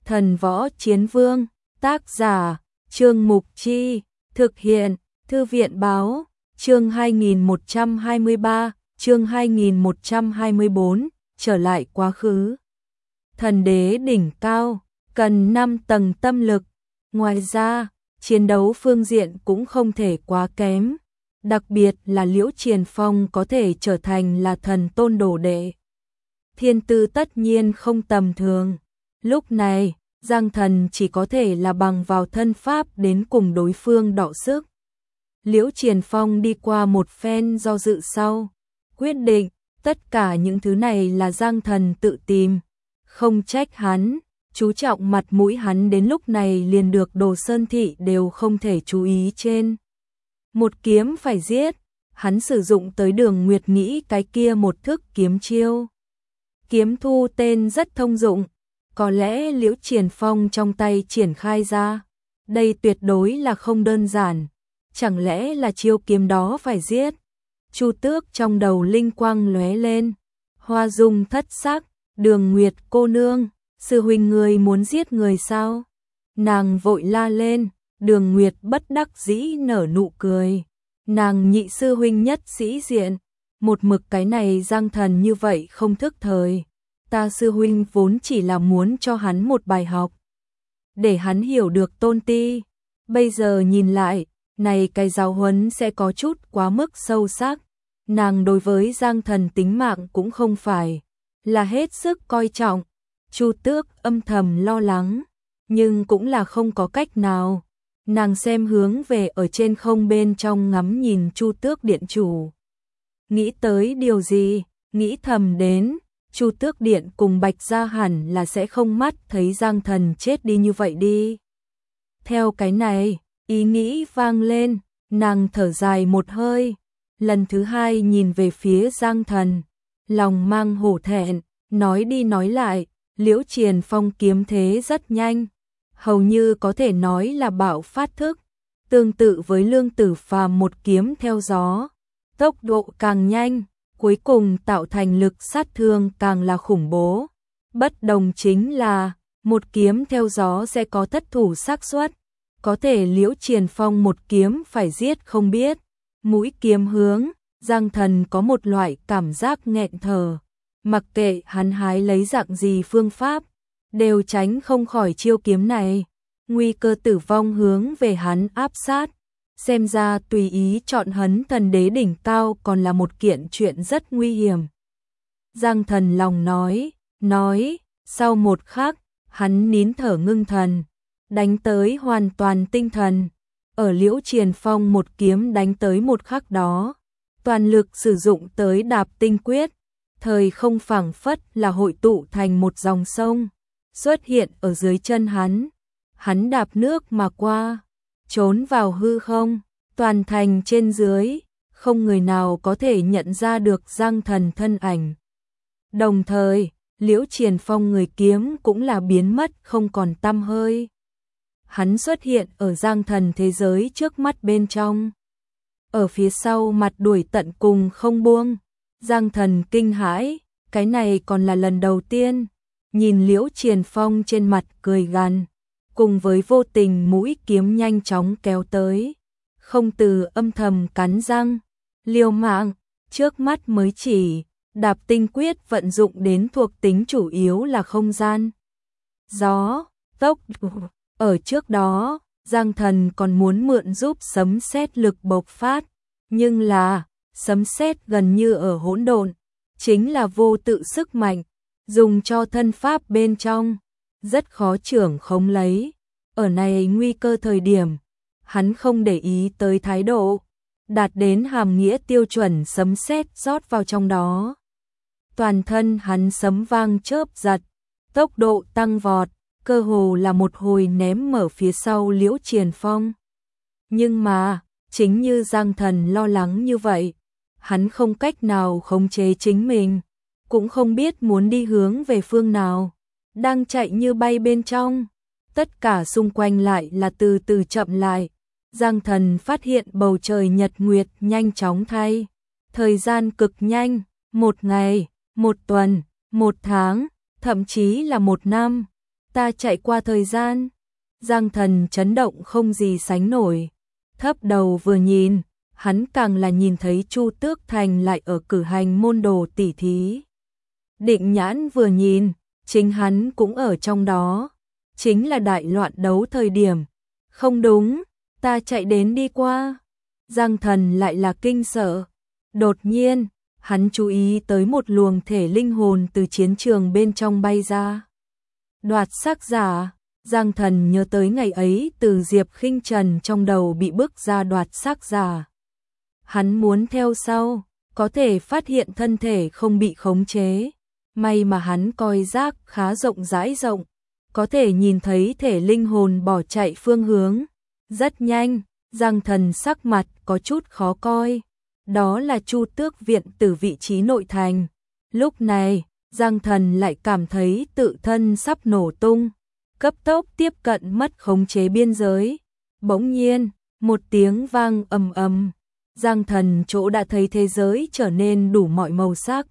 Thần Võ Chiến Vương, tác giả, Trương Mục Chi, thực hiện, Thư viện báo, chương 2123, chương 2124, trở lại quá khứ. Thần đế đỉnh cao, cần 5 tầng tâm lực, ngoài ra, chiến đấu phương diện cũng không thể quá kém, đặc biệt là Liễu Triền Phong có thể trở thành là thần tôn đồ đệ. Thiên tư tất nhiên không tầm thường, lúc này, Giang Thần chỉ có thể là bằng vào thân pháp đến cùng đối phương đọ sức. Liễu Triền Phong đi qua một phen do dự sau, quyết định, tất cả những thứ này là Giang Thần tự tìm, không trách hắn, chú trọng mặt mũi hắn đến lúc này liền được Đồ Sơn Thị đều không thể chú ý trên. Một kiếm phải giết, hắn sử dụng tới Đường Nguyệt nghĩ cái kia một thức kiếm chiêu. Kiếm thu tên rất thông dụng, có lẽ Liễu Triền Phong trong tay triển khai ra, đây tuyệt đối là không đơn giản, chẳng lẽ là chiêu kiếm đó phải giết. Chu Tước trong đầu linh quang lóe lên, hoa dung thất sắc, Đường Nguyệt cô nương, sư huynh người muốn giết người sao? Nàng vội la lên, Đường Nguyệt bất đắc dĩ nở nụ cười, nàng nhị sư huynh nhất sĩ diện, một mực cái này Giang Thần như vậy không thức thời. Ta sư huynh vốn chỉ là muốn cho hắn một bài học, để hắn hiểu được tôn ti. Bây giờ nhìn lại, này cái giáo huấn sẽ có chút quá mức sâu sắc. Nàng đối với Giang Thần tính mạng cũng không phải là hết sức coi trọng. Chu Tước âm thầm lo lắng, nhưng cũng là không có cách nào. Nàng xem hướng về ở trên không bên trong ngắm nhìn Chu Tước điện chủ. Nghĩ tới điều gì, nghĩ thầm đến, Chu Tước điện cùng Bạch Gia hẳn là sẽ không mắt thấy Giang Thần chết đi như vậy đi. Theo cái này, ý nghĩ vang lên, nàng thở dài một hơi, lần thứ hai nhìn về phía Giang Thần, lòng mang hổ thẹn, nói đi nói lại, Liễu Triền Phong kiếm thế rất nhanh, hầu như có thể nói là bạo phát thức, tương tự với Lương Tử Phàm một kiếm theo gió, tốc độ càng nhanh, cuối cùng tạo thành lực sát thương càng là khủng bố. Bất đồng chính là, một kiếm theo gió sẽ có thất thủ xác suất, có thể Liễu Triền Phong một kiếm phải giết không biết, mũi kiếm hướng, Giang Thần có một loại cảm giác nghẹn thở, mặc kệ hắn hái lấy dạng gì phương pháp, đều tránh không khỏi chiêu kiếm này, nguy cơ tử vong hướng về hắn áp sát. Xem ra tùy ý chọn hắn thần đế đỉnh cao còn là một kiện chuyện rất nguy hiểm. Giang Thần lòng nói, sau một khắc, hắn nín thở ngưng thần, đánh tới hoàn toàn tinh thần. Ở Liễu Triền Phong một kiếm đánh tới một khắc đó, toàn lực sử dụng tới Đạp Tinh Quyết, thời không phảng phất là hội tụ thành một dòng sông, xuất hiện ở dưới chân hắn đạp nước mà qua, trốn vào hư không, toàn thành trên dưới, không người nào có thể nhận ra được Giang Thần thân ảnh. Đồng thời, Liễu Triền Phong người kiếm cũng là biến mất không còn tăm hơi. Hắn xuất hiện ở Giang Thần thế giới trước mắt bên trong. Ở phía sau mặt đuổi tận cùng không buông, Giang Thần kinh hãi, cái này còn là lần đầu tiên, nhìn Liễu Triền Phong trên mặt cười gằn, cùng với vô tình mũi kiếm nhanh chóng kéo tới, không từ âm thầm cắn răng, liều mạng, trước mắt mới chỉ, Đạp Tinh Quyết vận dụng đến thuộc tính chủ yếu là không gian, gió, tốc độ. Ở trước đó, Giang Thần còn muốn mượn giúp sấm sét lực bộc phát, nhưng là, sấm sét gần như ở hỗn độn, chính là vô tự sức mạnh, dùng cho thân pháp bên trong, rất khó trưởng khống lấy. Ở này nguy cơ thời điểm, hắn không để ý tới thái độ, đạt đến hàm nghĩa tiêu chuẩn sấm sét rót vào trong đó. Toàn thân hắn sấm vang chớp giật, tốc độ tăng vọt, cơ hồ là một hồi ném mở phía sau Liễu Triền Phong. Nhưng mà, chính như Giang Thần lo lắng như vậy, hắn không cách nào khống chế chính mình, cũng không biết muốn đi hướng về phương nào, đang chạy như bay bên trong. Tất cả xung quanh lại là từ từ chậm lại. Giang Thần phát hiện bầu trời nhật nguyệt nhanh chóng thay. Thời gian cực nhanh, một ngày, một tuần, một tháng, thậm chí là một năm. Ta chạy qua thời gian. Giang Thần chấn động không gì sánh nổi. Thấp đầu vừa nhìn, hắn càng là nhìn thấy Chu Tước Thành lại ở cử hành môn đồ tỉ thí. Định Nhãn vừa nhìn, chính hắn cũng ở trong đó. Chính là đại loạn đấu thời điểm. Không đúng, ta chạy đến đi qua. Giang Thần lại là kinh sợ. Đột nhiên, hắn chú ý tới một luồng thể linh hồn từ chiến trường bên trong bay ra. Đoạt sắc giả. Giang Thần nhớ tới ngày ấy từ Diệp Khinh Trần trong đầu bị bức ra đoạt sắc giả. Hắn muốn theo sau, có thể phát hiện thân thể không bị khống chế. May mà hắn coi giác khá rộng rãi rộng, có thể nhìn thấy thể linh hồn bỏ chạy phương hướng. Rất nhanh, Giang Thần sắc mặt có chút khó coi. Đó là Chu Tước viện từ vị trí nội thành. Lúc này, Giang Thần lại cảm thấy tự thân sắp nổ tung. Cấp tốc tiếp cận mất khống chế biên giới. Bỗng nhiên, một tiếng vang ầm ầm. Giang Thần chỗ đã thấy thế giới trở nên đủ mọi màu sắc.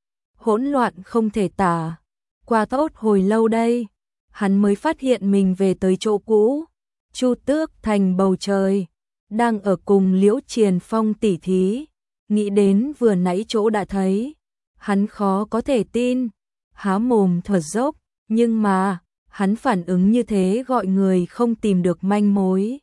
Hỗn loạn không thể tả. Qua tốt hồi lâu đây, hắn mới phát hiện mình về tới chỗ cũ. Chu Tước Thành bầu trời, đang ở cùng Liễu Triền Phong tỉ thí. Nghĩ đến vừa nãy chỗ đã thấy, hắn khó có thể tin. Há mồm thở dốc, nhưng mà hắn phản ứng như thế gọi người không tìm được manh mối.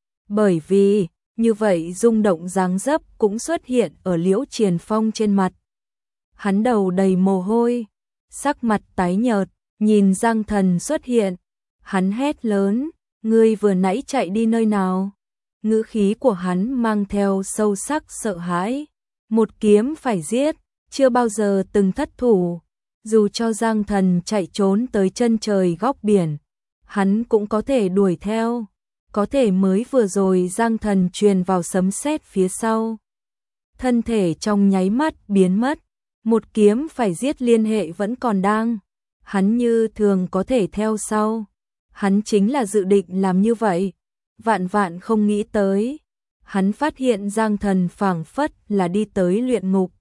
Bởi vì, như vậy rung động dáng dấp cũng xuất hiện ở Liễu Triền Phong trên mặt. Hắn đầu đầy mồ hôi, sắc mặt tái nhợt, nhìn Giang Thần xuất hiện. Hắn hét lớn, ngươi vừa nãy chạy đi nơi nào? Ngữ khí của hắn mang theo sâu sắc sợ hãi. Một kiếm phải giết, chưa bao giờ từng thất thủ. Dù cho Giang Thần chạy trốn tới chân trời góc biển, hắn cũng có thể đuổi theo. Có thể mới vừa rồi Giang Thần truyền vào sấm sét phía sau. Thân thể trong nháy mắt biến mất. Một kiếm phải giết liên hệ vẫn còn đang. Hắn như thường có thể theo sau. Hắn chính là dự định làm như vậy. Vạn vạn không nghĩ tới. Hắn phát hiện Giang Thần phảng phất là đi tới luyện ngục.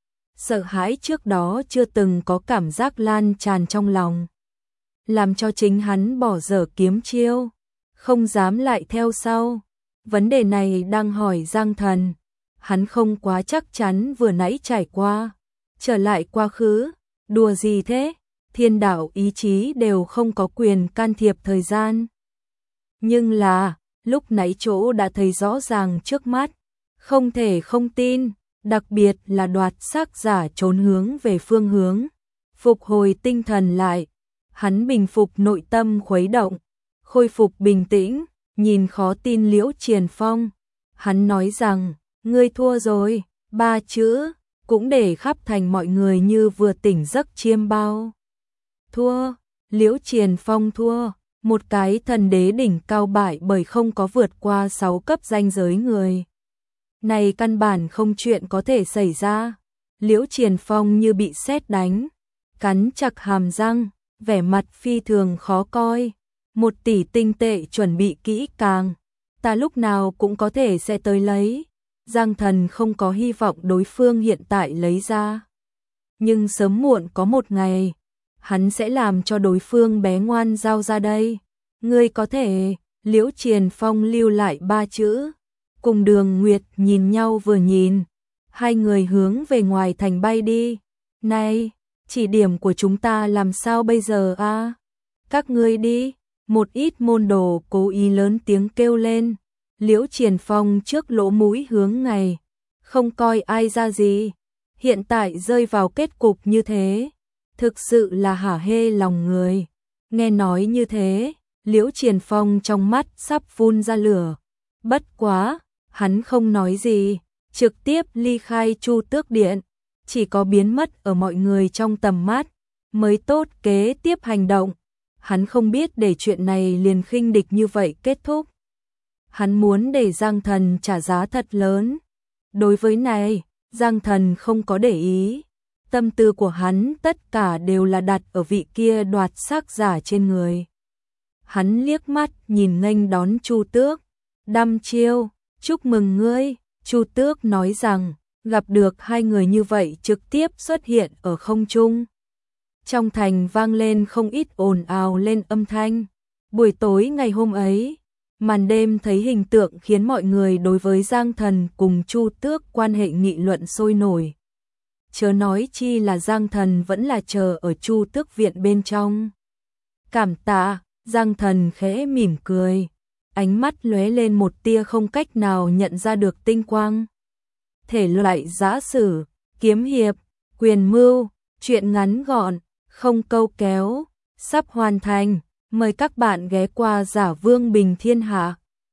Sợ hãi trước đó chưa từng có cảm giác lan tràn trong lòng. Làm cho chính hắn bỏ dở kiếm chiêu. Không dám lại theo sau. Vấn đề này đang hỏi Giang Thần. Hắn không quá chắc chắn vừa nãy trải qua. Trở lại quá khứ. Đùa gì thế? Thiên đạo ý chí đều không có quyền can thiệp thời gian. Nhưng là, lúc nãy chỗ đã thấy rõ ràng trước mắt. Không thể không tin. Đặc biệt là đoạt sắc giả trốn hướng về phương hướng. Phục hồi tinh thần lại. Hắn bình phục nội tâm khuấy động. Khôi phục bình tĩnh. Nhìn khó tin Liễu Triền Phong. Hắn nói rằng, ngươi thua rồi. 3 chữ. Cũng để khắp thành mọi người như vừa tỉnh giấc chiêm bao. Thua. Liễu Triền Phong thua. Một cái thần đế đỉnh cao bại bởi không có vượt qua 6 cấp ranh giới người. Này căn bản không chuyện có thể xảy ra. Liễu Triền Phong như bị sét đánh. Cắn chặt hàm răng. Vẻ mặt phi thường khó coi. 1 tỷ tinh tệ chuẩn bị kỹ càng. Ta lúc nào cũng có thể sẽ tới lấy. Giang Thần không có hy vọng đối phương hiện tại lấy ra. Nhưng sớm muộn có một ngày, hắn sẽ làm cho đối phương bé ngoan giao ra đây. Ngươi có thể. Liễu Triền Phong lưu lại 3 chữ. Cùng Đường Nguyệt nhìn nhau vừa nhìn. Hai người hướng về ngoài thành bay đi. Này, chỉ điểm của chúng ta làm sao bây giờ a? Các ngươi đi. Một ít môn đồ cố ý lớn tiếng kêu lên. Liễu Triền Phong trước lỗ mũi hướng ngày. Không coi ai ra gì. Hiện tại rơi vào kết cục như thế. Thực sự là hả hê lòng người. Nghe nói như thế, Liễu Triền Phong trong mắt sắp phun ra lửa. Bất quá, hắn không nói gì. Trực tiếp ly khai Chu Tước Điện. Chỉ có biến mất ở mọi người trong tầm mắt. Mới tốt kế tiếp hành động. Hắn không biết để chuyện này liền khinh địch như vậy kết thúc. Hắn muốn để Giang Thần trả giá thật lớn. Đối với này, Giang Thần không có để ý. Tâm tư của hắn tất cả đều là đặt ở vị kia đoạt sắc giả trên người. Hắn liếc mắt nhìn nghênh đón Chu Tước. Đăm chiêu, chúc mừng ngươi. Chu Tước nói rằng, gặp được hai người như vậy trực tiếp xuất hiện ở không trung. trong thành vang lên không ít ồn ào lên âm thanh. Buổi tối ngày hôm ấy, màn đêm thấy hình tượng khiến mọi người đối với Giang Thần cùng Chu Tước quan hệ nghị luận sôi nổi. Chớ nói chi là Giang Thần vẫn là chờ ở Chu Tước viện bên trong. Cảm tạ, Giang Thần khẽ mỉm cười, ánh mắt lóe lên một tia không cách nào nhận ra được tinh quang. Thể loại giã sử, kiếm hiệp, quyền mưu, truyện ngắn gọn, không câu kéo, sắp hoàn thành. Mời các bạn ghé qua Giả Vương Bình Thiên Hạ.